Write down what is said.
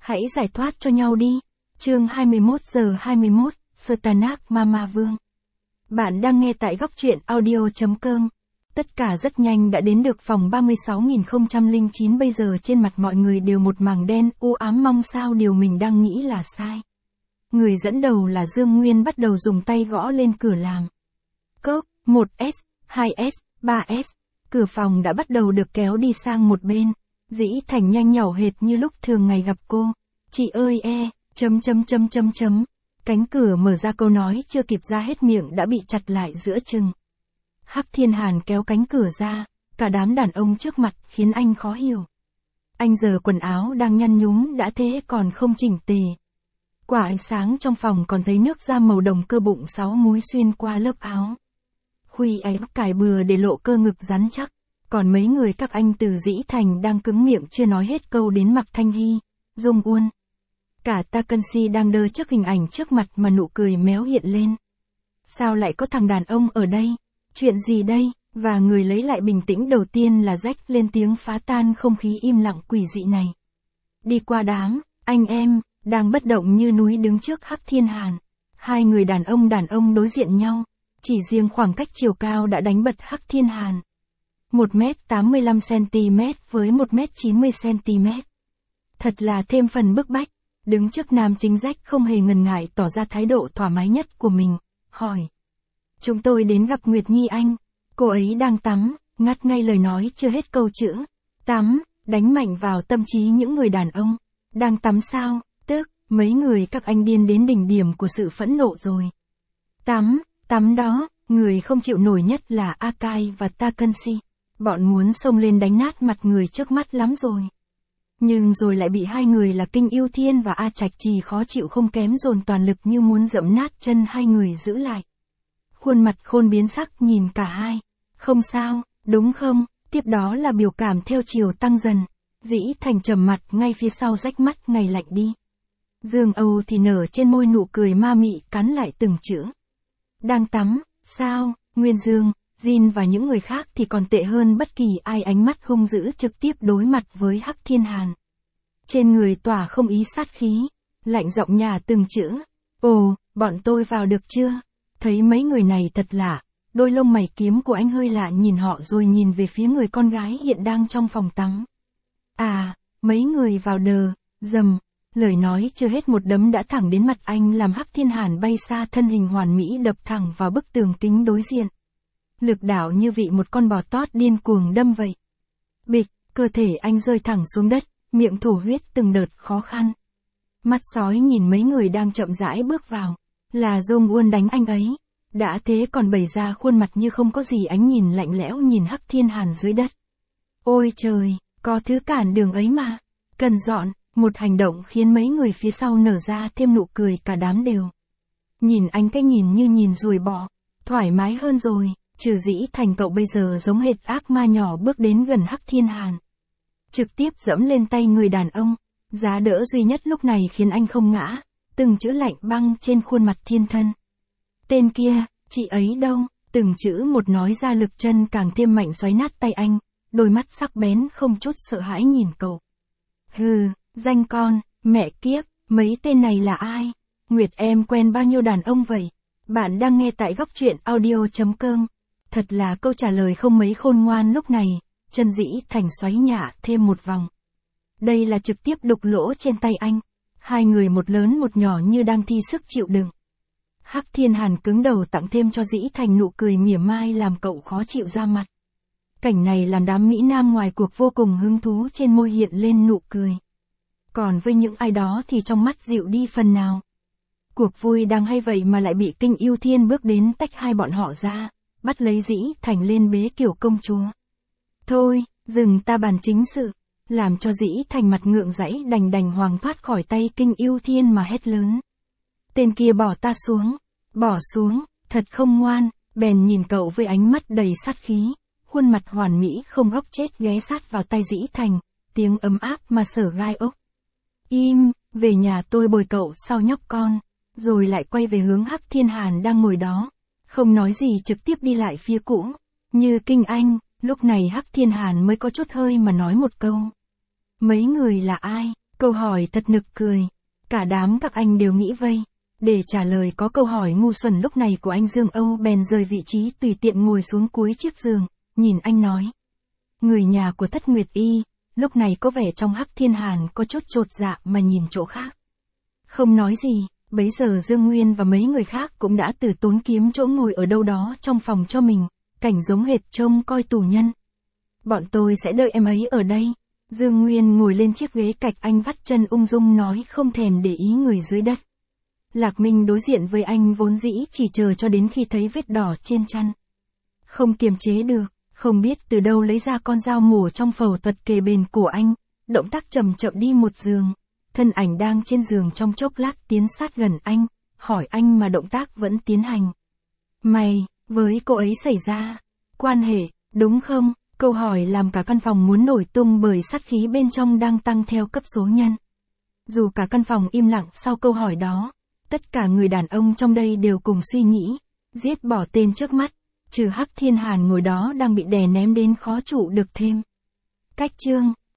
Hãy giải thoát cho nhau đi. Chương 21:21, Satanak Mama Vương. Bạn đang nghe tại góc truyện audio.com. Tất cả rất nhanh đã đến được phòng 36.009, bây giờ trên mặt mọi người đều một mảng đen u ám, mong sao điều mình đang nghĩ là sai. Người dẫn đầu là Dương Nguyên bắt đầu dùng tay gõ lên cửa làm. Cốc, 1S, 2S, 3S, cửa phòng đã bắt đầu được kéo đi sang một bên. Dĩ Thành nhanh nhảu hệt như lúc thường ngày gặp cô. Chị ơi Cánh cửa mở ra, câu nói chưa kịp ra hết miệng đã bị chặt lại giữa chừng. Hắc Thiên Hàn kéo cánh cửa ra, cả đám đàn ông trước mặt khiến anh khó hiểu. Anh giờ quần áo đang nhăn nhúm đã thế còn không chỉnh tề. Quả ánh sáng trong phòng còn thấy nước da màu đồng, cơ bụng 6 múi xuyên qua lớp áo. Khuy ấy cài bừa để lộ cơ ngực rắn chắc. Còn mấy người các anh từ Dĩ Thành đang cứng miệng chưa nói hết câu đến Mạc Thanh Hy, Dung Uôn. Cả Takanshi đang đơ trước hình ảnh trước mặt mà nụ cười méo hiện lên. Sao lại có thằng đàn ông ở đây? Chuyện gì đây? Và người lấy lại bình tĩnh đầu tiên là Jack lên tiếng phá tan không khí im lặng quỷ dị này. Đi qua đám, anh em, đang bất động như núi đứng trước Hắc Thiên Hàn. Hai người đàn ông đối diện nhau. Chỉ riêng khoảng cách chiều cao đã đánh bật Hắc Thiên Hàn. 1m85cm với 1m90cm. Thật là thêm phần bức bách. Đứng trước nam chính Jack không hề ngần ngại tỏ ra thái độ thoải mái nhất của mình, hỏi. Chúng tôi đến gặp Nguyệt Nhi anh. Cô ấy đang tắm, ngắt ngay lời nói chưa hết câu chữ. Tắm, đánh mạnh vào tâm trí những người đàn ông. Đang tắm sao? Tức, mấy người các anh điên đến đỉnh điểm của sự phẫn nộ rồi. Tắm đó, người không chịu nổi nhất là Akai và Takanshi. Bọn muốn xông lên đánh nát mặt người trước mắt lắm rồi. Nhưng rồi lại bị hai người là Kinh Yêu Thiên và A Trạch Trì khó chịu không kém dồn toàn lực như muốn dẫm nát chân hai người giữ lại. Khuôn mặt Khôn biến sắc nhìn cả hai. Không sao, đúng không? Tiếp đó là biểu cảm theo chiều tăng dần. Dĩ Thành trầm mặt ngay phía sau rách mắt ngày lạnh đi. Dương Âu thì nở trên môi nụ cười ma mị cắn lại từng chữ. Đang tắm, sao? Nguyên Dương, Jin và những người khác thì còn tệ hơn bất kỳ ai, ánh mắt hung dữ trực tiếp đối mặt với Hắc Thiên Hàn. Trên người tỏa không ý sát khí, lạnh giọng nhả từng chữ. Ồ, bọn tôi vào được chưa? Thấy mấy người này thật lạ, đôi lông mày kiếm của anh hơi lạ nhìn họ rồi nhìn về phía người con gái hiện đang trong phòng tắm. À, mấy người vào đờ, dầm. Lời nói chưa hết một đấm đã thẳng đến mặt anh làm Hắc Thiên Hàn bay xa, thân hình hoàn mỹ đập thẳng vào bức tường kính đối diện. Lực đảo như vị một con bò tót điên cuồng đâm vậy. Bịch, cơ thể anh rơi thẳng xuống đất, miệng thổ huyết từng đợt khó khăn. Mắt sói nhìn mấy người đang chậm rãi bước vào. Là Dung Uôn đánh anh ấy. Đã thế còn bày ra khuôn mặt như không có gì, ánh nhìn lạnh lẽo nhìn Hắc Thiên Hàn dưới đất. Ôi trời, có thứ cản đường ấy mà. Cần dọn. Một hành động khiến mấy người phía sau nở ra thêm nụ cười, cả đám đều. Nhìn anh cái nhìn như nhìn ruồi bọ. Thoải mái hơn rồi. Trừ Dĩ Thành, cậu bây giờ giống hệt ác ma nhỏ bước đến gần Hắc Thiên Hàn. Trực tiếp dẫm lên tay người đàn ông. Giá đỡ duy nhất lúc này khiến anh không ngã. Từng chữ lạnh băng trên khuôn mặt thiên thân. Tên kia, chị ấy đâu? Từng chữ một nói ra, lực chân càng thêm mạnh xoáy nát tay anh. Đôi mắt sắc bén không chút sợ hãi nhìn cậu. Hừ, danh con, mẹ kiếp, mấy tên này là ai? Nguyệt em quen bao nhiêu đàn ông vậy? Bạn đang nghe tại góc truyện audio.com. Thật là câu trả lời không mấy khôn ngoan lúc này. Chân Dĩ Thành xoáy nhả thêm một vòng. Đây là trực tiếp đục lỗ trên tay anh. Hai người một lớn một nhỏ như đang thi sức chịu đựng. Hắc Thiên Hàn cứng đầu tặng thêm cho Dĩ Thành nụ cười mỉa mai làm cậu khó chịu ra mặt. Cảnh này làm đám Mỹ Nam ngoài cuộc vô cùng hứng thú, trên môi hiện lên nụ cười. Còn với những ai đó thì trong mắt dịu đi phần nào. Cuộc vui đang hay vậy mà lại bị Kinh Yêu Thiên bước đến tách hai bọn họ ra, bắt lấy Dĩ Thành lên bế kiểu công chúa. Thôi, dừng, ta bàn chính sự. Làm cho Dĩ Thành mặt ngượng dãy đành hoàng thoát khỏi tay Kinh Yêu Thiên mà hét lớn. Tên kia bỏ ta xuống. Bỏ xuống, thật không ngoan. Bèn nhìn cậu với ánh mắt đầy sát khí. Khuôn mặt hoàn mỹ không góc chết ghé sát vào tay Dĩ Thành. Tiếng ấm áp mà sở gai ốc. Im, về nhà tôi bồi cậu sau nhóc con. Rồi lại quay về hướng Hắc Thiên Hàn đang ngồi đó. Không nói gì trực tiếp đi lại phía cũ. Như kinh anh, lúc này Hắc Thiên Hàn mới có chút hơi mà nói một câu. Mấy người là ai? Câu hỏi thật nực cười. Cả đám các anh đều nghĩ vây. Để trả lời có câu hỏi ngu xuẩn lúc này của anh Dương Âu bèn rời vị trí tùy tiện ngồi xuống cuối chiếc giường, nhìn anh nói. Người nhà của Thất Nguyệt Y, lúc này có vẻ trong Hắc Thiên Hàn có chút chột dạ mà nhìn chỗ khác. Không nói gì, bấy giờ Dương Nguyên và mấy người khác cũng đã từ tốn kiếm chỗ ngồi ở đâu đó trong phòng cho mình, cảnh giống hệt trông coi tù nhân. Bọn tôi sẽ đợi em ấy ở đây. Dương Nguyên ngồi lên chiếc ghế cạnh anh vắt chân ung dung nói không thèm để ý người dưới đất. Lạc Minh đối diện với anh vốn dĩ chỉ chờ cho đến khi thấy vết đỏ trên chăn. Không kiềm chế được, không biết từ đâu lấy ra con dao mổ trong phẫu thuật kề bên cổ anh, động tác chậm chậm đi một giường. Thân ảnh đang trên giường trong chốc lát tiến sát gần anh, hỏi anh mà động tác vẫn tiến hành. Mày, với cô ấy xảy ra quan hệ, đúng không? Câu hỏi làm cả căn phòng muốn nổi tung bởi sát khí bên trong đang tăng theo cấp số nhân. Dù cả căn phòng im lặng sau câu hỏi đó, tất cả người đàn ông trong đây đều cùng suy nghĩ, giết bỏ tên trước mắt, trừ Hắc Thiên Hàn ngồi đó đang bị đè ném đến khó trụ được thêm. Cách chương